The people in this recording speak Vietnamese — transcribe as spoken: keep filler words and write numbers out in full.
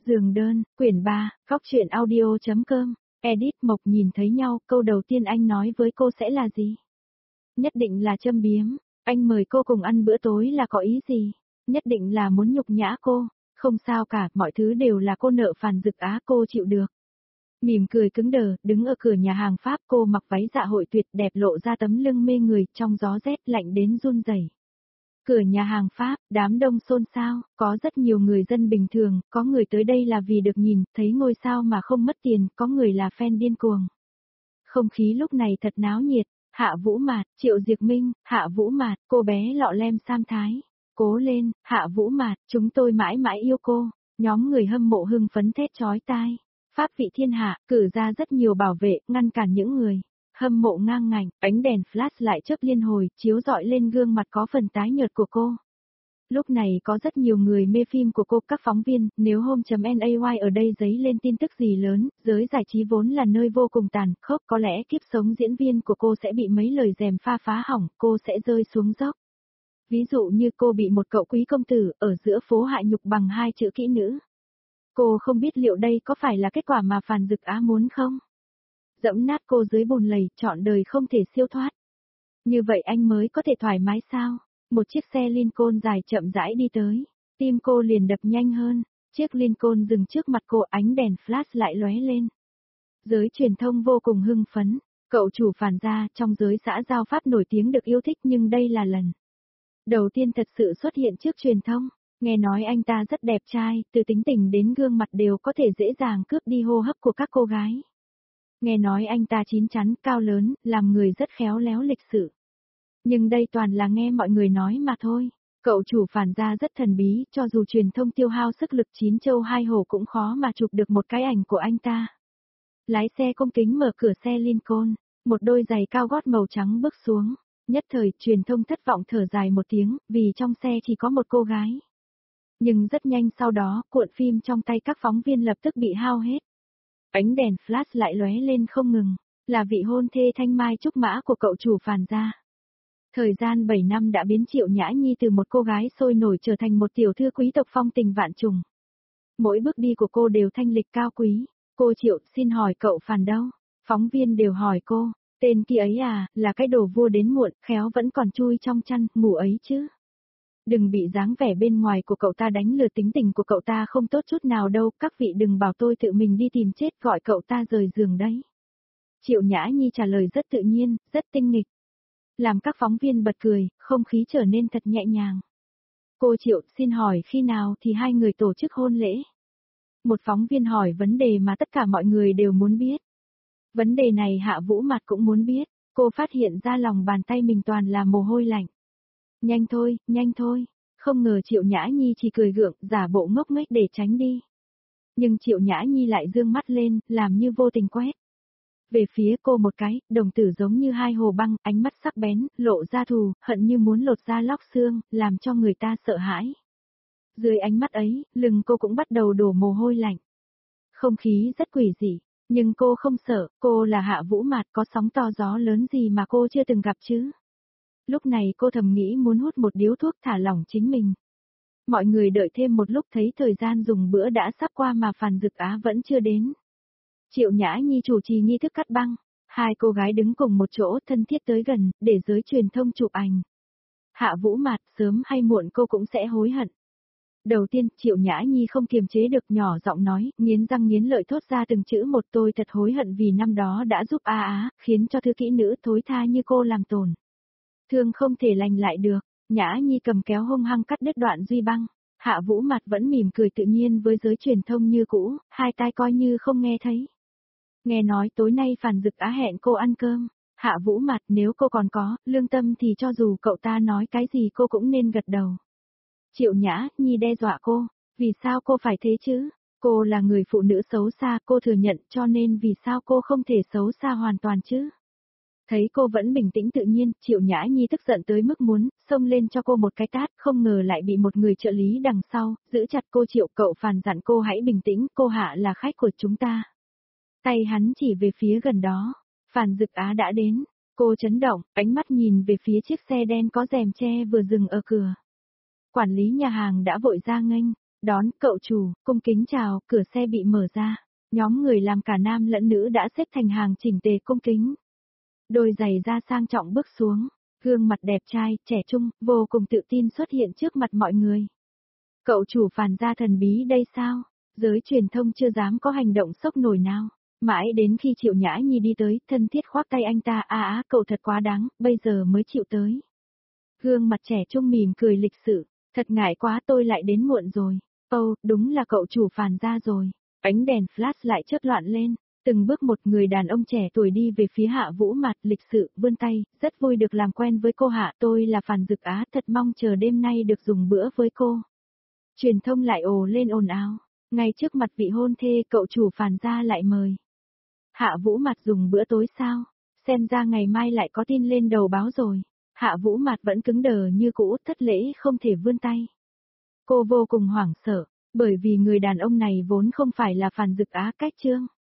Giường đơn, quyển ba, góc truyện audio.com, edit Mộc nhìn thấy nhau, câu đầu tiên anh nói với cô sẽ là gì? Nhất định là châm biếm, anh mời cô cùng ăn bữa tối là có ý gì? Nhất định là muốn nhục nhã cô, không sao cả, mọi thứ đều là cô nợ Phàn Dực Á, cô chịu được. Mỉm cười cứng đờ, đứng ở cửa nhà hàng Pháp, cô mặc váy dạ hội tuyệt đẹp lộ ra tấm lưng mê người, trong gió rét lạnh đến run rẩy. Cửa nhà hàng Pháp, đám đông xôn xao, có rất nhiều người dân bình thường, có người tới đây là vì được nhìn, thấy ngôi sao mà không mất tiền, có người là fan điên cuồng. Không khí lúc này thật náo nhiệt, Hạ Vũ Mạt, Triệu Diệc Minh, Hạ Vũ Mạt, cô bé lọ lem Sam Thái. Cố lên, Hạ Vũ Mạt, chúng tôi mãi mãi yêu cô. Nhóm người hâm mộ hưng phấn thét chói tai. Pháp vị thiên hạ, cử ra rất nhiều bảo vệ, ngăn cản những người hâm mộ ngang ngạnh, ánh đèn flash lại chớp liên hồi, chiếu rọi lên gương mặt có phần tái nhợt của cô. Lúc này có rất nhiều người mê phim của cô, các phóng viên, nếu home.nay ở đây dấy lên tin tức gì lớn, giới giải trí vốn là nơi vô cùng tàn khốc, có lẽ kiếp sống diễn viên của cô sẽ bị mấy lời dèm pha phá hỏng, cô sẽ rơi xuống dốc. Ví dụ như cô bị một cậu quý công tử ở giữa phố hại nhục bằng hai chữ kỹ nữ. Cô không biết liệu đây có phải là kết quả mà Phàn Dực Á muốn không? Dẫm nát cô dưới bùn lầy, trọn đời không thể siêu thoát. Như vậy anh mới có thể thoải mái sao? Một chiếc xe Lincoln dài chậm rãi đi tới. Tim cô liền đập nhanh hơn. Chiếc Lincoln dừng trước mặt cô, ánh đèn flash lại lóe lên. Giới truyền thông vô cùng hưng phấn. Cậu chủ Phàn gia trong giới xã giao Pháp nổi tiếng được yêu thích, nhưng đây là lần đầu tiên thật sự xuất hiện trước truyền thông. Nghe nói anh ta rất đẹp trai, từ tính tình đến gương mặt đều có thể dễ dàng cướp đi hô hấp của các cô gái. Nghe nói anh ta chín chắn, cao lớn, làm người rất khéo léo lịch sự. Nhưng đây toàn là nghe mọi người nói mà thôi. Cậu chủ Phàn gia rất thần bí, cho dù truyền thông tiêu hao sức lực chín châu hai hổ cũng khó mà chụp được một cái ảnh của anh ta. Lái xe cung kính mở cửa xe Lincoln, một đôi giày cao gót màu trắng bước xuống. Nhất thời, truyền thông thất vọng thở dài một tiếng, vì trong xe chỉ có một cô gái. Nhưng rất nhanh sau đó, cuộn phim trong tay các phóng viên lập tức bị hao hết. Ánh đèn flash lại lóe lên không ngừng, là vị hôn thê thanh mai trúc mã của cậu chủ Phàn gia. Thời gian bảy năm đã biến Triệu Nhã Nhi từ một cô gái sôi nổi trở thành một tiểu thư quý tộc phong tình vạn trùng. Mỗi bước đi của cô đều thanh lịch cao quý. Cô Triệu, xin hỏi cậu Phàn đâu? Phóng viên đều hỏi cô, tên kia ấy à, là cái đồ vua đến muộn, khéo vẫn còn chui trong chăn, ngủ ấy chứ. Đừng bị dáng vẻ bên ngoài của cậu ta đánh lừa, tính tình của cậu ta không tốt chút nào đâu, các vị đừng bảo tôi tự mình đi tìm chết, gọi cậu ta rời giường đấy. Triệu Nhã Nhi trả lời rất tự nhiên, rất tinh nghịch. Làm các phóng viên bật cười, không khí trở nên thật nhẹ nhàng. Cô Triệu, xin hỏi khi nào thì hai người tổ chức hôn lễ? Một phóng viên hỏi vấn đề mà tất cả mọi người đều muốn biết. Vấn đề này Hạ Vũ Mạt cũng muốn biết, cô phát hiện ra lòng bàn tay mình toàn là mồ hôi lạnh. Nhanh thôi, nhanh thôi, không ngờ Triệu Nhã Nhi chỉ cười gượng, giả bộ ngốc nghếch để tránh đi. Nhưng Triệu Nhã Nhi lại dương mắt lên, làm như vô tình quét về phía cô một cái, đồng tử giống như hai hồ băng, ánh mắt sắc bén, lộ ra thù, hận như muốn lột da lóc xương, làm cho người ta sợ hãi. Dưới ánh mắt ấy, lưng cô cũng bắt đầu đổ mồ hôi lạnh. Không khí rất quỷ dị, nhưng cô không sợ, cô là Hạ Vũ Mạt, có sóng to gió lớn gì mà cô chưa từng gặp chứ. Lúc này cô thầm nghĩ muốn hút một điếu thuốc thả lỏng chính mình. Mọi người đợi thêm một lúc thấy thời gian dùng bữa đã sắp qua mà Phàn Dực Á vẫn chưa đến. Triệu Nhã Nhi chủ trì nghi thức cắt băng, hai cô gái đứng cùng một chỗ thân thiết tới gần, để giới truyền thông chụp ảnh. Hạ Vũ Mạt, sớm hay muộn cô cũng sẽ hối hận. Đầu tiên, Triệu Nhã Nhi không kiềm chế được nhỏ giọng nói, nghiến răng nghiến lợi thốt ra từng chữ một, tôi thật hối hận vì năm đó đã giúp A Á, khiến cho thư kỹ nữ thối tha như cô làm tổn thương không thể lành lại được. Nhã Nhi cầm kéo hung hăng cắt đứt đoạn duy băng. Hạ Vũ Mạt vẫn mỉm cười tự nhiên với giới truyền thông như cũ, hai tai coi như không nghe thấy. Nghe nói tối nay Phàn Dực Á hẹn cô ăn cơm. Hạ Vũ Mạt, nếu cô còn có lương tâm thì cho dù cậu ta nói cái gì cô cũng nên gật đầu. Triệu Nhã Nhi đe dọa cô, vì sao cô phải thế chứ? Cô là người phụ nữ xấu xa, cô thừa nhận, cho nên vì sao cô không thể xấu xa hoàn toàn chứ? Thấy cô vẫn bình tĩnh tự nhiên, Triệu Nhã Nhi tức giận tới mức muốn xông lên cho cô một cái tát, không ngờ lại bị một người trợ lý đằng sau giữ chặt cô. Triệu, cậu Phàn dặn cô hãy bình tĩnh, cô Hạ là khách của chúng ta. Tay hắn chỉ về phía gần đó, Phàn Dực Á đã đến. Cô chấn động, ánh mắt nhìn về phía chiếc xe đen có rèm che vừa dừng ở cửa. Quản lý nhà hàng đã vội ra nghênh, Đón, cậu chủ, cung kính chào, cửa xe bị mở ra. Nhóm người làm cả nam lẫn nữ đã xếp thành hàng chỉnh tề cung kính. Đôi giày da sang trọng bước xuống, gương mặt đẹp trai, trẻ trung, vô cùng tự tin xuất hiện trước mặt mọi người. Cậu chủ Phàn gia thần bí đây sao? Giới truyền thông chưa dám có hành động sốc nổi nào. Mãi đến khi Triệu Nhã Nhi đi tới, thân thiết khoác tay anh ta, a á cậu thật quá đáng, bây giờ mới chịu tới. Gương mặt trẻ trung mỉm cười lịch sự, thật ngại quá tôi lại đến muộn rồi. Ồ, đúng là cậu chủ Phàn gia rồi. Ánh đèn flash lại chớp loạn lên, từng bước một người đàn ông trẻ tuổi đi về phía Hạ Vũ Mạt lịch sự, vươn tay, rất vui được làm quen với cô Hạ, tôi là Phàn Dực Á, thật mong chờ đêm nay được dùng bữa với cô. Truyền thông lại ồ lên ồn ào, ngay trước mặt vị hôn thê cậu chủ Phàn gia lại mời. Hạ Vũ Mạt dùng bữa tối sao? Xem ra ngày mai lại có tin lên đầu báo rồi. Hạ Vũ Mạt vẫn cứng đờ như cũ, thất lễ không thể vươn tay. Cô vô cùng hoảng sợ, bởi vì người đàn ông này vốn không phải là Phàn Dực Á cách trương.